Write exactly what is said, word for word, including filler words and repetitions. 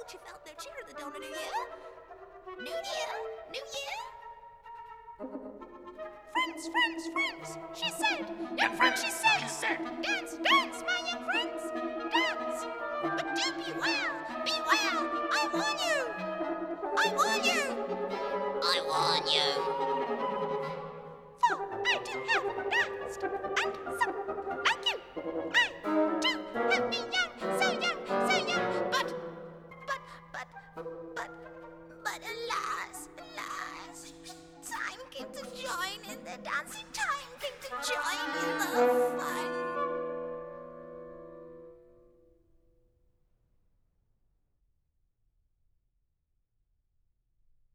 but you felt no cheer at the dawn of New Year. New Year, New Year. Friends, friends, friends, she said. Young friends, she said. She said. Dance, dance, my young friends, dance. But do beware, beware, I warn you. I warn you. I warn you.